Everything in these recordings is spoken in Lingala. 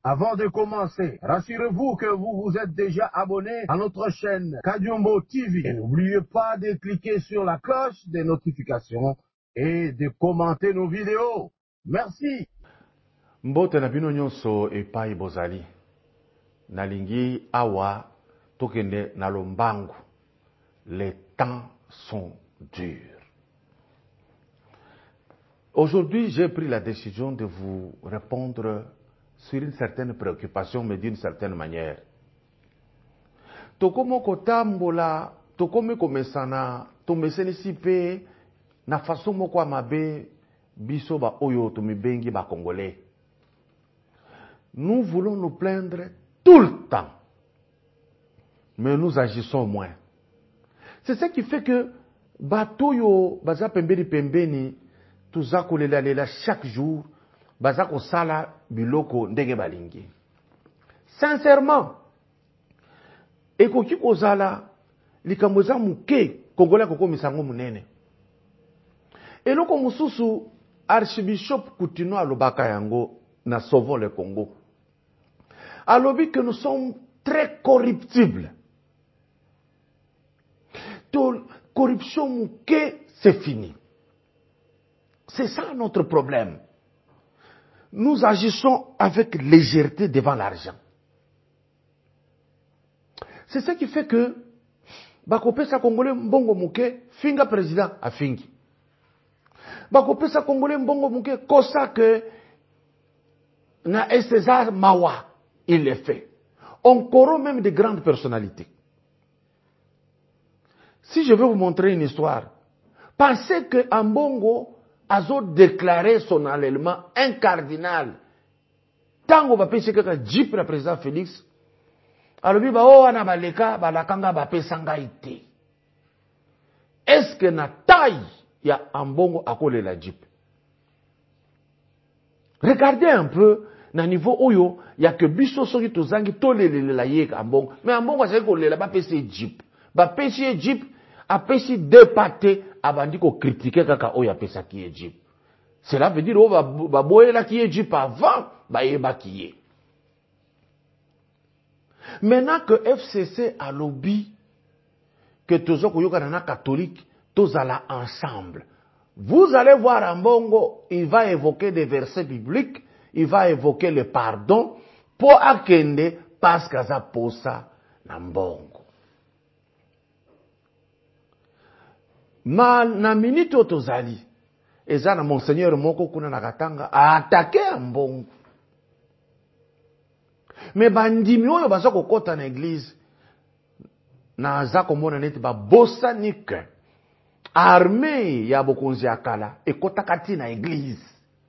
Avant de commencer, rassurez-vous que vous vous êtes déjà abonné à notre chaîne Kadiombo TV. Et n'oubliez pas de cliquer sur la cloche des notifications et de commenter nos vidéos. Merci. Mbote na bino nyonso epai bozali. Nalingi awa tokende na lombangu. Les temps sont durs. Aujourd'hui, j'ai pris la décision de vous répondre sur une certaine préoccupation, mais d'une certaine manière. Tokomo kotambola, tokome komesana, tomeseni sipe, na façon moko amabe, biso ba oyo tomibengi ba congolais. Nous voulons nous plaindre tout le temps, mais nous agissons moins. C'est ce qui fait que batoyo baza pembeni pembeni, tuza kolela lela chaque jour, baza ko sala biloko ndenge balingi. Sincèrement, ekoki kozala likambo za muke Kongola koko misango munene. Eloko mususu Archbishop Coutinho alobaka yango na Sauvons le Congo. Alobi que nous sommes très corruptibles. Toute corruption muke, c'est fini. C'est ça notre problème. Nous agissons avec légèreté devant l'argent. C'est ce qui fait que bakopesa Congolais mbongo muke, finga président a fingi. Bakopesa Congolais mbongo muke, kosa que na César Mawa, il le fait. On corrompt même de grandes personnalités. Si je veux vous montrer une histoire, pensez que Ambongo a déclaré son allèlement un cardinal. Tango va penser que Jeep le président Félix, alors il va oh anabaleka balakanga ba pesanga ite. Est-ce que na taille ya Ambongo akole la Jeep? Regardez un peu na niveau oyo ya que biso soki tozangi tolelele la yeka Ambongo, mais Ambongo a kolela ba pese Jeep. Ba pese Jeep a pesi dépaté abandi ko critiquer kaka oyo apesa ki Jeep. Cela veut dire o ba boyela ki Jeep avant ba yeba ki. Maintenant que FCC a lobby que tozoko yoka na catholique tozala ensemble. Vous allez voir Ambongo, il va évoquer des versets bibliques, il va évoquer le pardon pour akende parce que ça posa na Mbongo. Na minute otozali eza na monseigneur moko kuna na Katanga a attaqué Mbongo. Mais bandimi oyo baza kokota na église na za komona neti ba bosanike armée ya bokonzi akala ekota kati na église.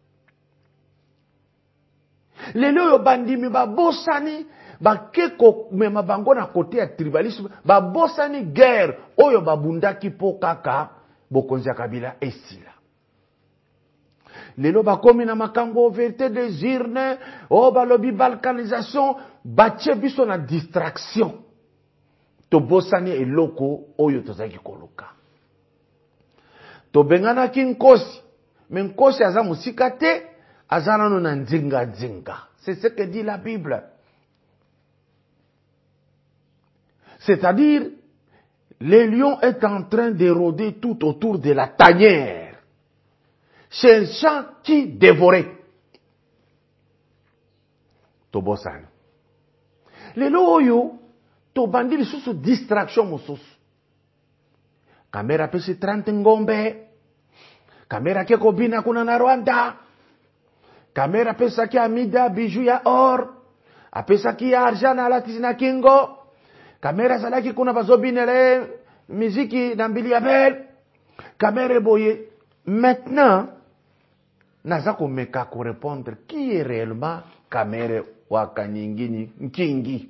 Lelo oyo bandimi ba bosani bakeko mema bango na kote ya tribalisme ba bosani guerre oyo babundaki po kaka bokonzi ya Kabila esila. Lelo bakomi na makambo vérité des urnes, o balobi balkanisation, batie biso na distraction. To bosani eloko oyo tozaki koluka. To bengana ki nkosi, mais nkosi aza musika te, aza nano na nzinga nzinga. C'est ce que dit la Bible. C'est-à-dire, le lion est en train d'éroder tout autour de la tanière, cherchant qui dévorer. Tobosani. Lelo oyo, to bandi lisusu distraction mosusu. Kamera pesi 30 ngombe. Kamera keko bina kuna na Rwanda. Kamera pesa ki amida bijou ya or. Apesa ki argent na latisi na kingo. Kamera salaki kuna bazobinele miziki na mbili ya bel. Kamera boye. Maintenant, naza komeka ko répondre qui est réellement Kamere wakanyingini nkingi.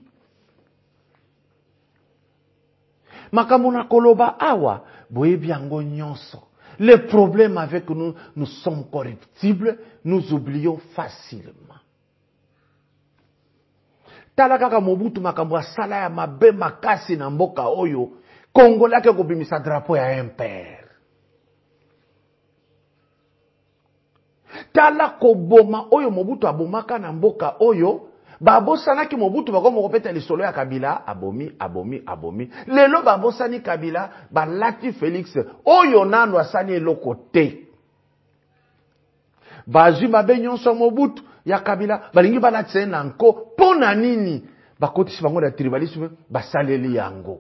Makamuna koloba awa boye biango nyonso. Le problème avec nous, nous sommes corruptibles, nous oublions facilement. Talakaka Mobutu makambo asala ya mabe makasi na mboka oyo, Kongola ke kobimisa drapeau ya impère. Tala koboma oyo Mobutu abomaka na mboka oyo, babosana ki Mobutu bako moko peta lisolo ya Kabila abomi. Lelo babosani Kabila balati Félix oyo nano asani eloko te. Bazwi mabe nyonso Mobutu ya Kabila balingi balati na nko pona nini bakotisi bango na tribalisme basaleli yango.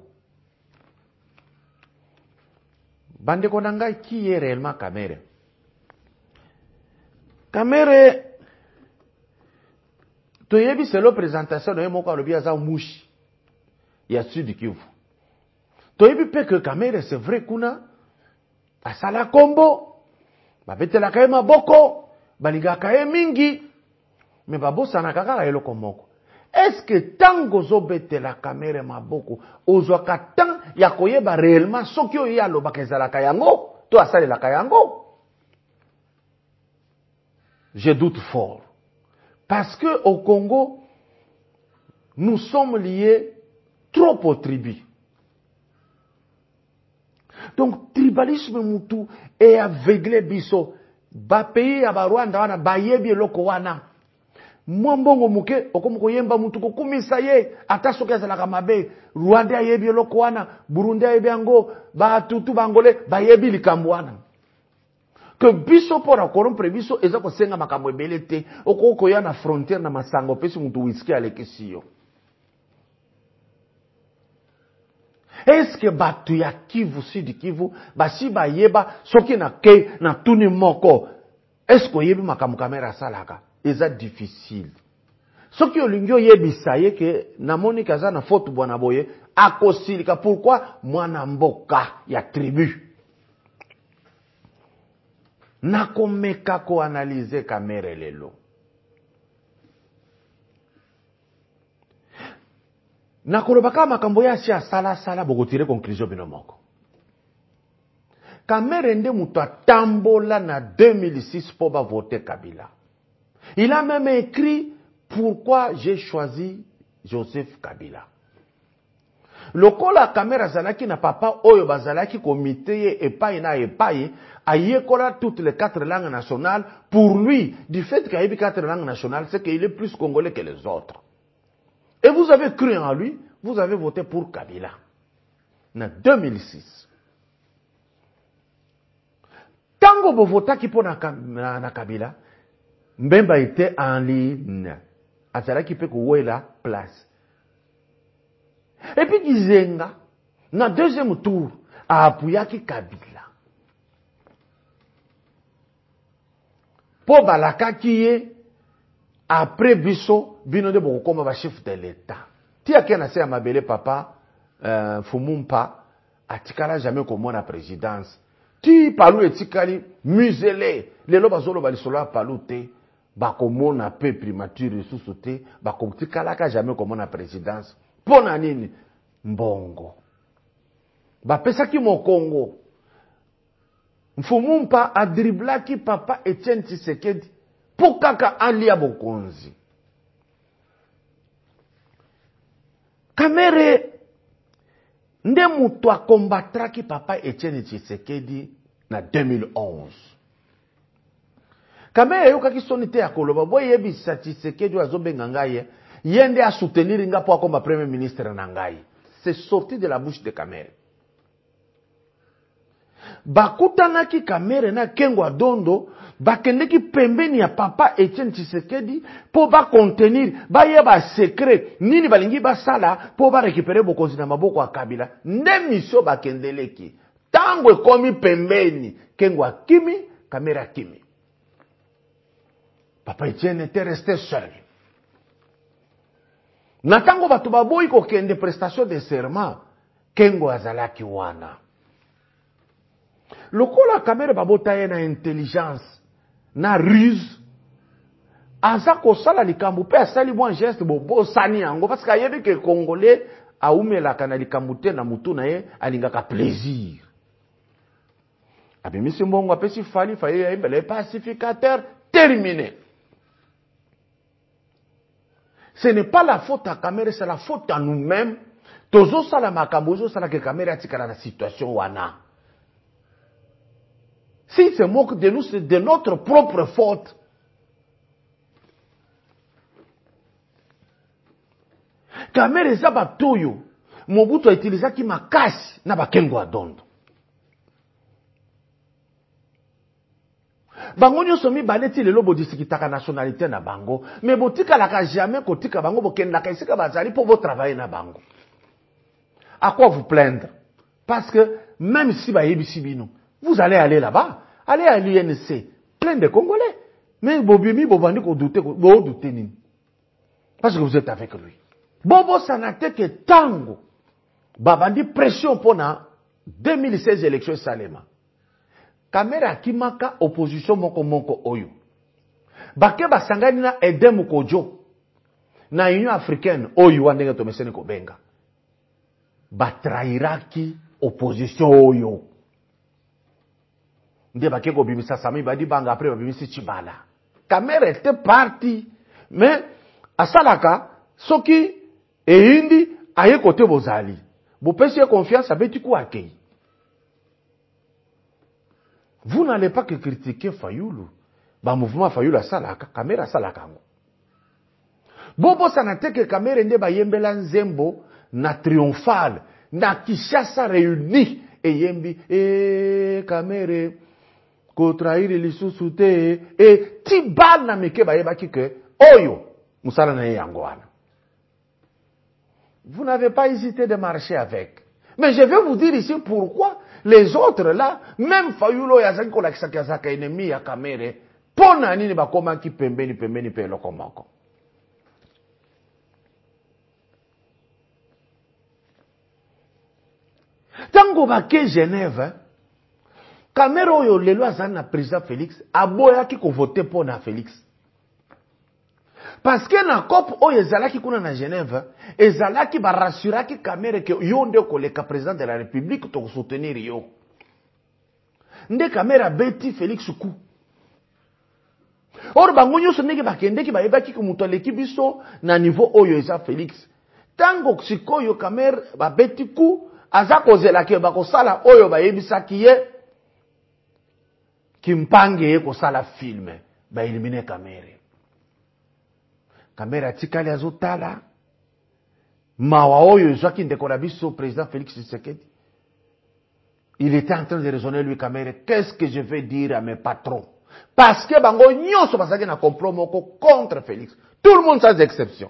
Bandeko na ngai, qui est réellement Kamere? Kamere toyebi selo présentation de moko alobi aza mushi ya Sud Kivu. Toyebi pe que Kamere c'est vrai kuna asala kombo babetela kaye maboko balinga kaye mingi me babosana kaka eloko moko. Est-ce que tango zobetela Kamere maboko ozwaka tan ya koyeba réellement soki oyo ya lobaka ezalaka yango to asalelaka yango? Je doute fort. Parce que au Congo, nous sommes liés trop aux tribus. Donc, tribalisme moutou est aveuglé biso. Ba pays ya ba Rwanda wana ba yebi eloko wana. Mwambongo muke okomoko yemba mutu ko kumisa ye ata soki azalaka mabe. Rwanda yebi eloko wana, Burundi yebi yango, ba tutu bangole ba yebi likambo wana. Que biso pora corrompre biso eza ko senga makambo ebele te okoko ya na frontière na masango pesi mutu whisky alekisiyo. Est-ce que batu ya Kivu Sud Kivu basi ba yeba soki na ke na tuni moko est-ce que yebi makambo Kamere salaka eza difficile. Soki olingyo yebisa ye ke na moni kaza na faute bwana boye akosilika pourquoi mwana mboka ya tribu. Nakomeka ko analyser Kamere lelo. Nakolobaka makambo ya sia sala boko tirer conclusion bino moko. Kamere nde mutu atambola na 2006 pour ba voter Kabila. Il a même écrit pourquoi j'ai choisi Joseph Kabila. Lokola Kamere azalaki na papa oyo bazalaki comité epai na epai ayekola toutes les 4 langues nationales. Pour lui, du fait qu'il y ait 4 langues nationales, c'est qu'il est plus congolais que les autres. Et vous avez cru en lui, vous avez voté pour Kabila. En 2006. Tango vous votez qui pour na Kabila, Mbemba était en ligne. Azalaki peut que la place. Et puis Gizenga, dans le deuxième tour, a appuyé Kabila. Pour balaka qui est, après biso, bino de boko comme chef de l'État. Ti a kena se amabele papa, Fumumpa, atikala jamais comme la présidence. Ti palou etikali, muselé, les lobes azolo balisolo palou te, bako na pe primature sous te, bako tikala ka jamais comme la présidence. Pona nini mbongo bapesa ki mokongo Mfumumpa adriblaki papa Etienne Tshisekedi po kaka alia bokonzi. Kamere nde mutu akombatraki papa Etienne Tshisekedi na 2011. Kamere yokaki soni te akoloba boye yebisa Tshisekedi azobenga ngai yende a soutenir nga po akomba premier ministre na ngai. C'est sorti de la bouche de Kamere. Bakutanaki Kamere na Kengwa Dondo, bakendeki pembeni ya papa Etienne Tshisekedi po ba contenir, ba yeba secret, nini balingi ba sala po ba récupérer bokonzi na maboko ya Kabila. Nde mission bakendeleki. Tango ekomi pembeni, Kengwa kimi, Kamere kimi. Papa Etienne était resté seul. Natango batu baboyi ko kende prestation de serment, Kengo azalaki wana. Lokola Kamere babota ye na intelligence, na ruse, aza ko sala likambu pe asali mwa geste bobo sani yango parce que ayebi ke Congolais aumelaka na likambu te na mutu na ye alingaka plaisir. Abimisi mbongo apesi fali faye le pacificateur terminé. Ce n'est pas la faute à Kamere, c'est la faute à nous-mêmes. Tozo sala makambo zo sala ke Kamere atikala na situation wana. Si se moque de nous, c'est de notre propre faute. Kamere eza batoyo Mobutu a utilisé qui makasi na bakengo adondo. Bango nyoso mi baleti lelo bodisikitaka nationalité na bango, mais botika laka jamais kotika bango bokendaka isika bazali pour vous travailler na bango. À quoi vous plaindre? Parce que même si bayebisi bino, vous allez aller là-bas, allez à l'UNC, plein de Congolais. Mais bobimi bobandi ko douter nini. Parce que vous êtes avec lui. Bobo sanate que tango babandi pression pona 2016 élection Salema. Kamera kimaka opposition moko oyo. Bake basangani na Edem Kojo na Union Africaine oyo wandenge tomesene ko benga. Batrairaki opposition oyo. Nde bake ko bimisa sami badi banga après babimisi Chibala. Kamera était parti mais asalaka soki eindi aye kote bozali. Vous payez confiance à Betikou Akei. Vous n'allez pas que critiquer Fayoulou. Ba mouvement Fayoulou a salaka, Kamera salaka. Bobo sanate que Kamera nde ba yembela nzembo na triomphal, na Kishasa réuni et yembi Kamera ko trahir lisusu te et tibal na meke ba yeba kike oyo musala na yangwana. Vous n'avez pas hésité de marcher avec. Mais je vais vous dire ici pourquoi les autres là, même Fayoulo yazaki kolakisa kazaka ennemi ya Kamere, pona nini bakoma ki pembeni pe lokomoko. Tango bake Genève, Kamere oyo lelo azali na président Félix, aboyaki ko voter pona Félix. Parce que na COP oyo ezalaki kuna na Genève, ezalaki ba rassuraki Kamere que yo nde koleka président de la République to soutenir yo. Nde Kamere beti Félix ku. Or bango nyoso ndenge bakendeki bayebaki ko muto aleki biso na niveau oyo eza Félix. Tango sikoyo Kamere ba beti ku aza kozela ke bakosala oyo bayebisaki ye kimpange ye kosala film ba éliminer Kamere. Kamera tikali azotala mawa oyo zwaki ndeko na biso président Félix Tshisekedi. Il était en train de raisonner lui Kamera, qu'est-ce que je vais dire à mes patrons? Parce que bango nyonso basaki na complot moko contre Félix. Tout le monde sans exception.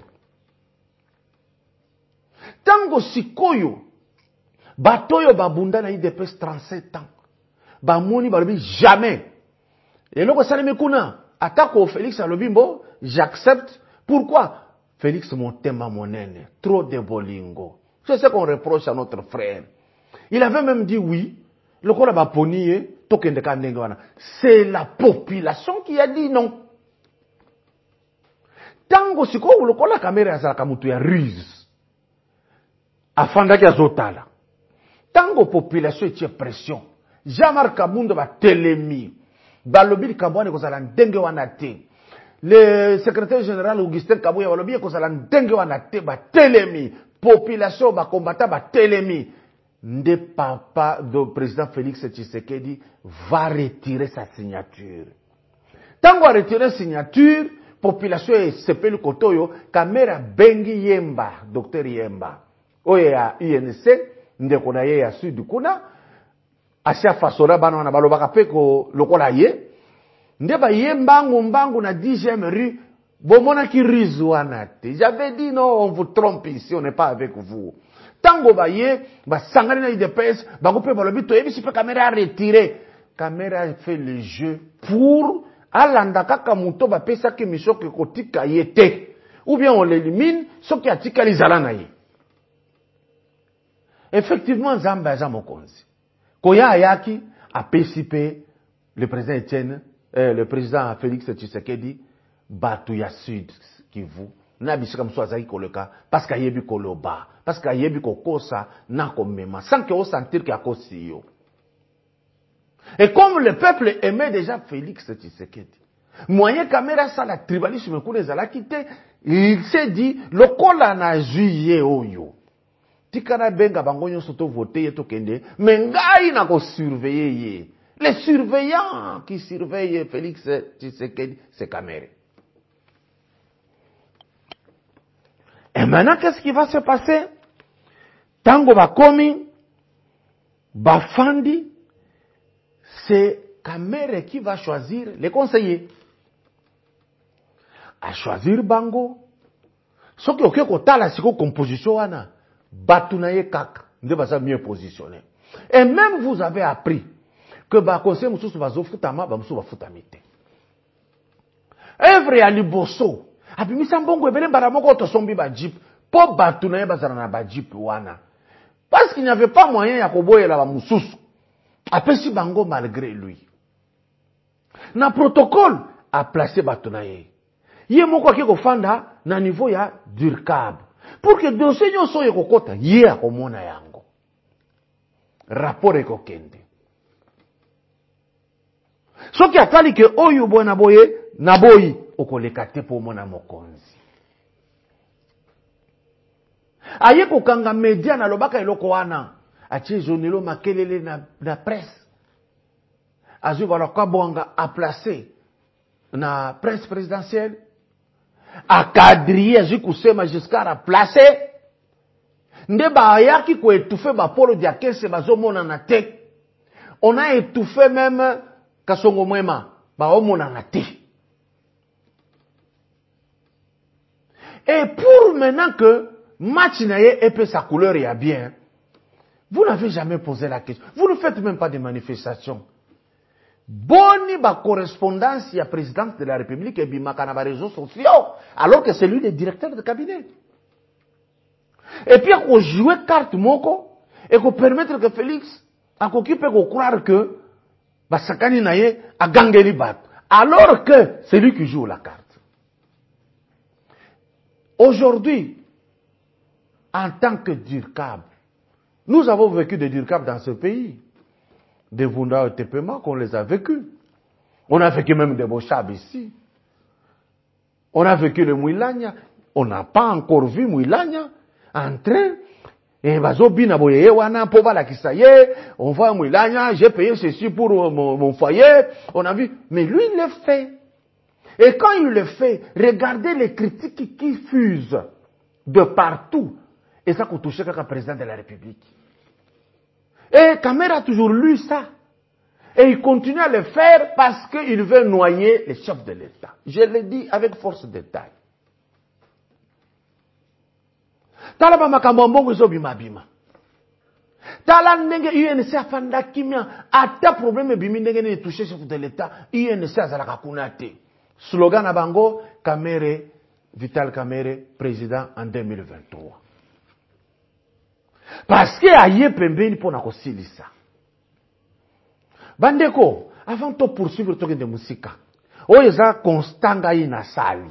Tango sikoyo batoyo babunda na IDPS 37 ans. Bamoni balobi jamais. Et loko salemi kuna atako Félix alobimbo, j'accepte. Pourquoi? Félix Montema Monene, trop de bolingo. C'est ce qu'on reproche à notre frère. Il avait même dit oui. Le Kola Baponi, c'est la population qui a dit non. Tango siko le Kola Kamere azalaka mutu ya ruse. Afandaki azotala. Tango population etie pression. Jean-Marc Kabundo ba telemi. Balobi Kabwane kozala ndenge wana te. Le secrétaire général Augustin Kabouya walobi kozala ndenge wana te ba telemi. Population ba combattant ba telemi. Nde papa de président Félix Tshisekedi va retirer sa signature. Tango a retiré sa signature, population est sepelu kotoyo, Kamera bengi Yemba, docteur Yemba. Oye ya INC, ndeko na ye ya sud kuna, asia fasola bana wana balobaka pe ko lokola ye. Nde ba Yemba ngombangu na 10e rue, bomona ki rizwana te. J'avais dit non, on vous trompe ici, on n'est pas avec vous. Tango ba ye, ba sangani na IDPS, ba coupe balobi to ebisi pe Kamera a retiré. Kamera a fait le jeu pour alanda kaka muto ba pesa ke mission ke kotika yete. Ou bien on l'élimine, soki atika lizala na ye. Effectivement, Zamba za mokonzi. Koya ayaki a PCP, le président Etienne, le président Félix Tshisekedi, batu ya Sud Kivu. Na bisika mso azaki koleka parce que yebi koloba, parce que yebi kokosa na komema sans que on sentir qu'il a kosi yo. Et comme le peuple aimait déjà Félix Tshisekedi, moyen Kamera ça la tribalisme ko les ala quitté, il s'est dit lokola na juillet oyo. Tikana benga bango nyonso to voter to kende, mais ngai na ko surveiller ye. Les surveillants qui surveillent Félix Tshisekedi, c'est Kamera. Et maintenant, qu'est-ce qui va se passer? Tango Bakomi, Bafandi, c'est Kamere qui va choisir les conseillers. À choisir Bango. Ce qui est au la composition, Batounaye Kak, ne va pas mieux positionner. Et même vous avez appris que Bakose Moussou va Zofutama, Bamsou va Futamite. Evre ya liboso. Abimisa mbongo ebele baramoko to sombi ba jeep. Po Batounaye bazana na ba jeep wana. Parce qu'il n'y avait pas moyen ya koboyela ba Moussou. Apesi Bango malgré lui. Na protocole a placé Batounaye. Yé moko ki kofanda na niveau ya Durkab. Pour que dossier nyonso ye kokota ye akomona yango. Rapport ekokende. Soki atali ke oyo boy na boye na boyi okoleka te po mona mokonzi. Aye kokanga media na lobaka eloko wana atie zonelo makelele na presse. Azu wala kabonga a placé na presse présidentielle. A quadriller azu kusema jusqu'à la placer. Nde ba ayaki ko étouffer ba polo dia kese bazomona na te. On a étouffé même Kasongo Mwema ba omona na te. Et pour maintenant que match naye épée sa couleur y a bien, vous n'avez jamais posé la question. Vous ne faites même pas de manifestations. Boni ba correspondance ya présidence de la République et bimaka na ba réseaux sociaux, alors que c'est lui le directeur de cabinet. Et puis qu'on jouer carte moko et qu'on permettre que Félix a occupé qu'on croire que ba sakani naye a gangeli bat, alors que c'est lui qui joue la carte. Aujourd'hui, en tant que Durkab, nous avons vécu des Durkab dans ce pays. Des Vunda et Tepema qu'on les a vécus. On a vécu même des Bochab ici. On a vécu le Mouilania. On n'a pas encore vu Mouilania en train. Et Bazobina Boye, Wana, Povala Kisaye, on voit Mouilania, j'ai payé ceci pour mon foyer. On a vu. Mais lui, il le fait. Et quand il le fait, regardez les critiques qui fusent de partout. Et ça, qu'on touche comme président de la République. Et Kamere a toujours lu ça. Et il continue à le faire parce qu'il veut noyer les chefs de l'État. Je le dis avec force de taille. Talaba makambo mbongo zo bima bima. Tala ndenge UNC afanda kimia. Ata problème bimi ndenge ne toucher chef de l'État. UNC azalaka kuna te. Slogan na bango, Kamere, Vital Kamere, président en 2023. Parce que aye pembeni pona kosilisa. Bandeko, avant de poursuivre toke de musika, oyeza constanga ina sali.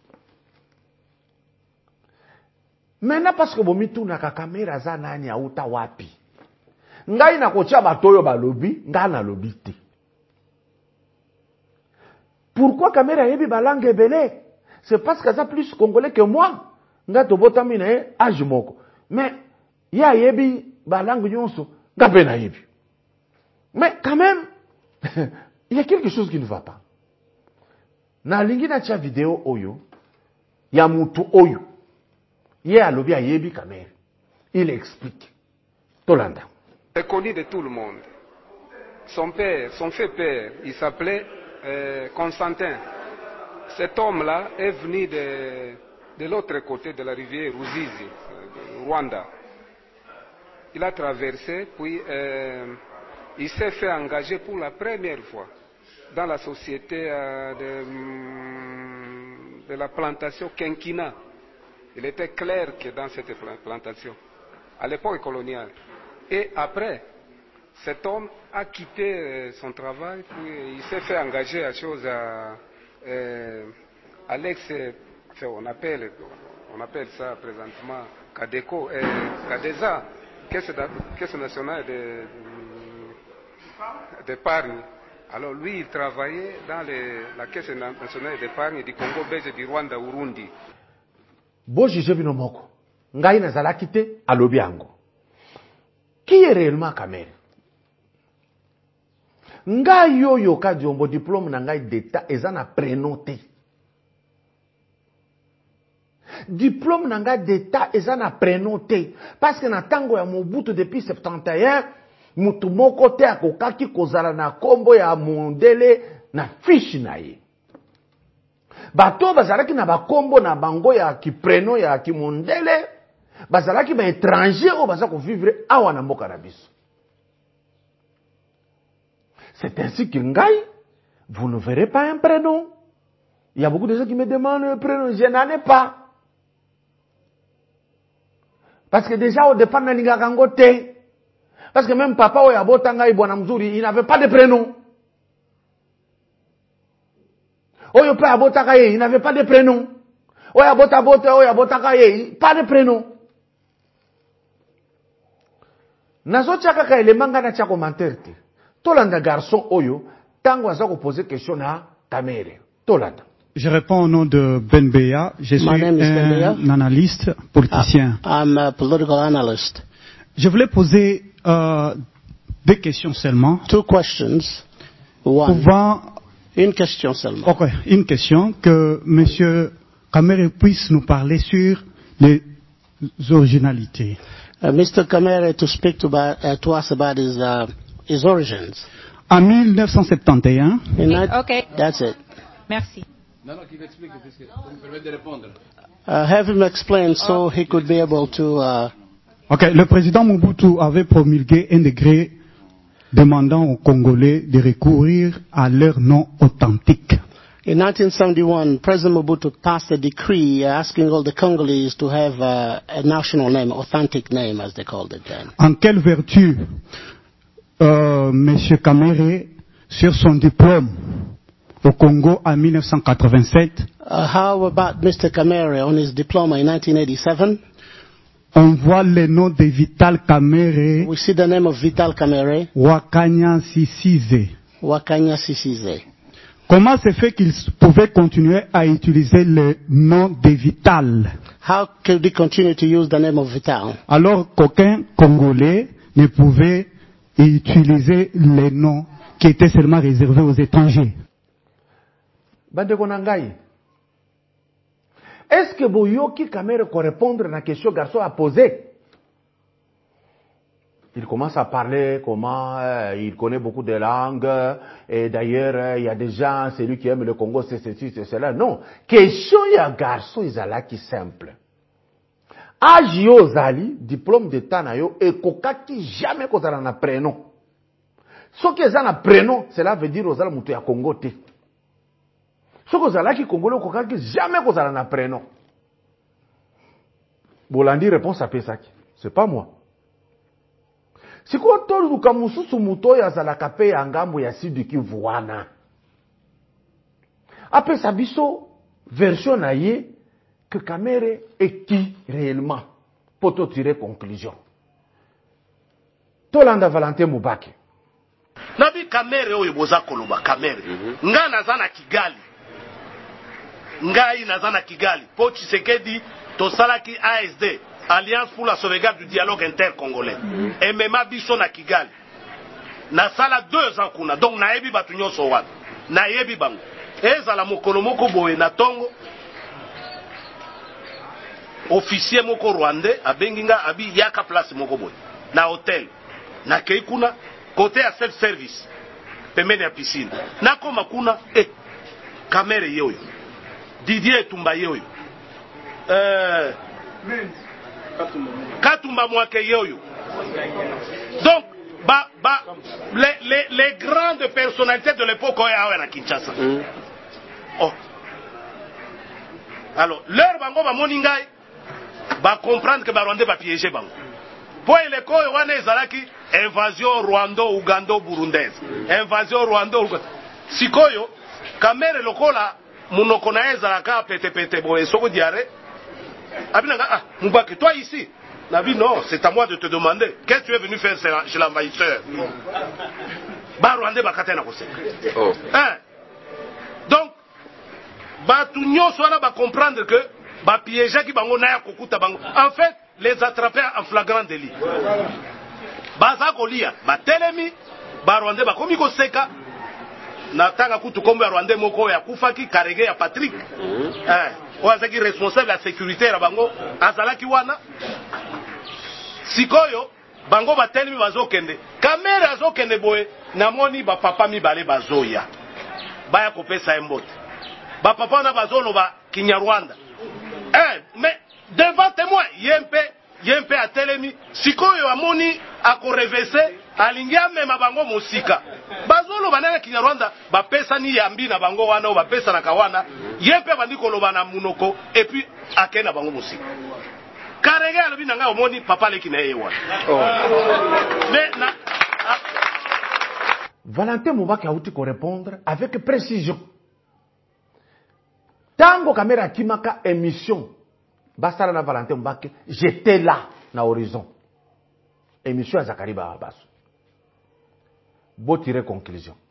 Maintenant parce que bomitu na kamera za nani auta wapi. Ngai na kocha batoyo balobi, nga na lobi te. Pourquoi kamera yebi balangue belé? C'est parce que ça plus congolais que moi. Nga tobotami na âge moko. Mais ya yebi balangue nyonso, nga pena yebi. Mais quand même, il y a quelque chose qui ne va pas. Na lingi na tia vidéo oyo, ya mutu oyo. Ye alobi a yebi Kamere. Il explique. Tolanda. C'est connu de tout le monde. Son père, son fait père, il s'appelait Constantin. Cet homme-là est venu de l'autre côté de la rivière Ruzizi, Rwanda. Il a traversé, puis il s'est fait engager pour la première fois dans la société de la plantation Kenkina. Il était clair que dans cette plantation, à l'époque coloniale. Et après, cet homme a quitté son travail, puis il s'est fait engager à chose à l'ex, on appelle ça présentement Kadeko, Kadeza, Caisse nationale d'épargne. Alors lui, il travaillait dans la Caisse nationale d'épargne du Congo belge, du Rwanda, Urundi. Bo jije bino moko. Ngai na zala kite alobi yango. Qui est réellement Kamere? Ngai yo ka diombo diplôme na ngai d'état ezana prénoté. diplôme nanga d'état eza na prénom te parce que na tango ya Mobutu depuis 71 mutu moko te akokaki kozala na kombo ya mondele na fiche na ye. Bato bazalaki na bakombo na bango ya ki prénom ya ki mondele bazalaki ba étranger o bazako vivre awa na mboka na biso. C'est ainsi que ngai, vous ne verrez pas un prénom. Il y a beaucoup de gens qui me demandent un prénom, je n'en ai pas. Parce que déjà au départ na linga kangote. Parce que même papa ou yabota ngai bwana mzuri, il n'avait pas de prénom. Oyo pa yabota kaye, il n'avait pas de prénom. Oyo yabota kaye, pas de prénom. Nazo chaka ka elemanga na cha commentaire te. Tolanda garçon oyo, tango aza ko poser question na Kamere. Tolanda. Je réponds au nom de Ben Beya. Je suis un analyste politicien. I'm a political analyst. Je voulais poser deux questions seulement. Two questions. One. Une question seulement. Ok, une question que M. Kamere puisse nous parler sur les originalités. Mr. Kamere to speak to us about his origins. En 1971. Okay. That's it. Merci. Qu'il explique, puisque ça me permet de répondre. Have him explain so he could be able to... Ok, le président Mobutu avait promulgué un décret demandant aux Congolais de recourir à leur nom authentique. In 1971, President Mobutu passed a decree asking all the Congolese to have a national name, authentic name as they called it then. En quelle vertu M. Kamere, sur son diplôme au Congo en 1987, how about Mr. Kamere on his diploma in 1987? On voit le nom de Vital Kamere. We see the name of Vital Kamere. Wakanya Sisize. Wakanya Sisize. Comment se fait qu'il pouvait continuer à utiliser le nom de Vital? How could he continue to use the name of Vital? Alors qu'aucun Congolais ne pouvait utiliser les noms qui étaient seulement réservés aux étrangers. Bandeko Nangai, est-ce que Boyoki Kamere peut répondre à la question que le garçon a posée? Il commence à parler comment il connaît beaucoup de langues et d'ailleurs il y a des gens, c'est lui qui aime le Congo, c'est ceci, c'est cela. Non, question il y a un garçon, il a qui simple. Agio Zali, diplôme d'état na yo, et kokaki jamais qu'on a un prénom. Ce qui est un prénom, cela veut dire aux Almoutou à Congo te. Ce que vous avez Congolais, jamais vous avez un prénom. Bolandi réponse à Pesaki. C'est pas moi. Si quoi tolu kamusu sumuto ya zalaka pe ya ngambo ya sidi ki vuana. Après sa biso version na ye que Kamere est qui réellement pour te tirer conclusion. Tolanda Valentin Mubake. Nabi Kamere oyo boza koloba Kamere. Nga nazana Kigali. Ngai nazana Kigali. Po Tshisekedi tosalaki ASD, Alliance pour la sauvegarde du dialogue intercongolais. Et mema biso na Kigali. Na sala 2 ans kuna. Donc naebi batu nyonso wana. Naebi bango. Ezala mokolo moko boye na tongo. Officier moko rwandais abenginga abi yaka place moko boye. Na hotel. Na kei kuna côté ya self service. Pembeni ya piscine. Na koma kuna Kamere yoyo. Didier Tumba yoyo. Katumba Mwake yoyo. Donc les grandes personnalités de l'époque à Kinshasa. Oh. Alors, leur bango ba moningai ba comprendre que ba Rwandais ba piéger bango. Pour les ko wana ezalaki invasion Rwando-Ugando-Burundaise. Invasion Rwando-Uganda. Sikoyo Kamere lokola munoko na ezalaka pete boye soko diare. Abinanga Mubake toi ici. Nabi non, c'est à moi de te demander qu'est-ce que tu es venu faire chez l'envahisseur. Ba Rwandais ba katena ko Oh. Donc batu nyonso wana ba comprendre que ba piéger ki bango na ya kokuta bango. En fait, les attraper en flagrant délit. Baza kolia, ba telemi, ba Rwandais ba komi ko seka. Natanga kutu kombo ya Rwandais moko ya kufaki karege ya Patrick. oyo azalaki responsable ya sécurité na bango azalaki wana. Sikoyo bango batelemi bazokende kamera azokende boye namoni bapapa mibale bazoya baya kopesa ye mbote bapapa wana bazoloba Kinyarwanda mais devant témoin yempe atelemi sikoyo amoni akorevese alingi amema bango mosika bazoloba na Kinyarwanda bapesani yambi na bango wana o bapesa na kawana yempe bandi koloba na munoko et puis akena bango mosika karenge alobi na nga omoni papa leki na ye wana mais na Valentin Mubaki a outi ko répondre avec précision. Tango kamera kimaka émission basala na Valentin Mubaki, j'étais là na horizon. Émission à Zakari Babasso. Beau tirer conclusion.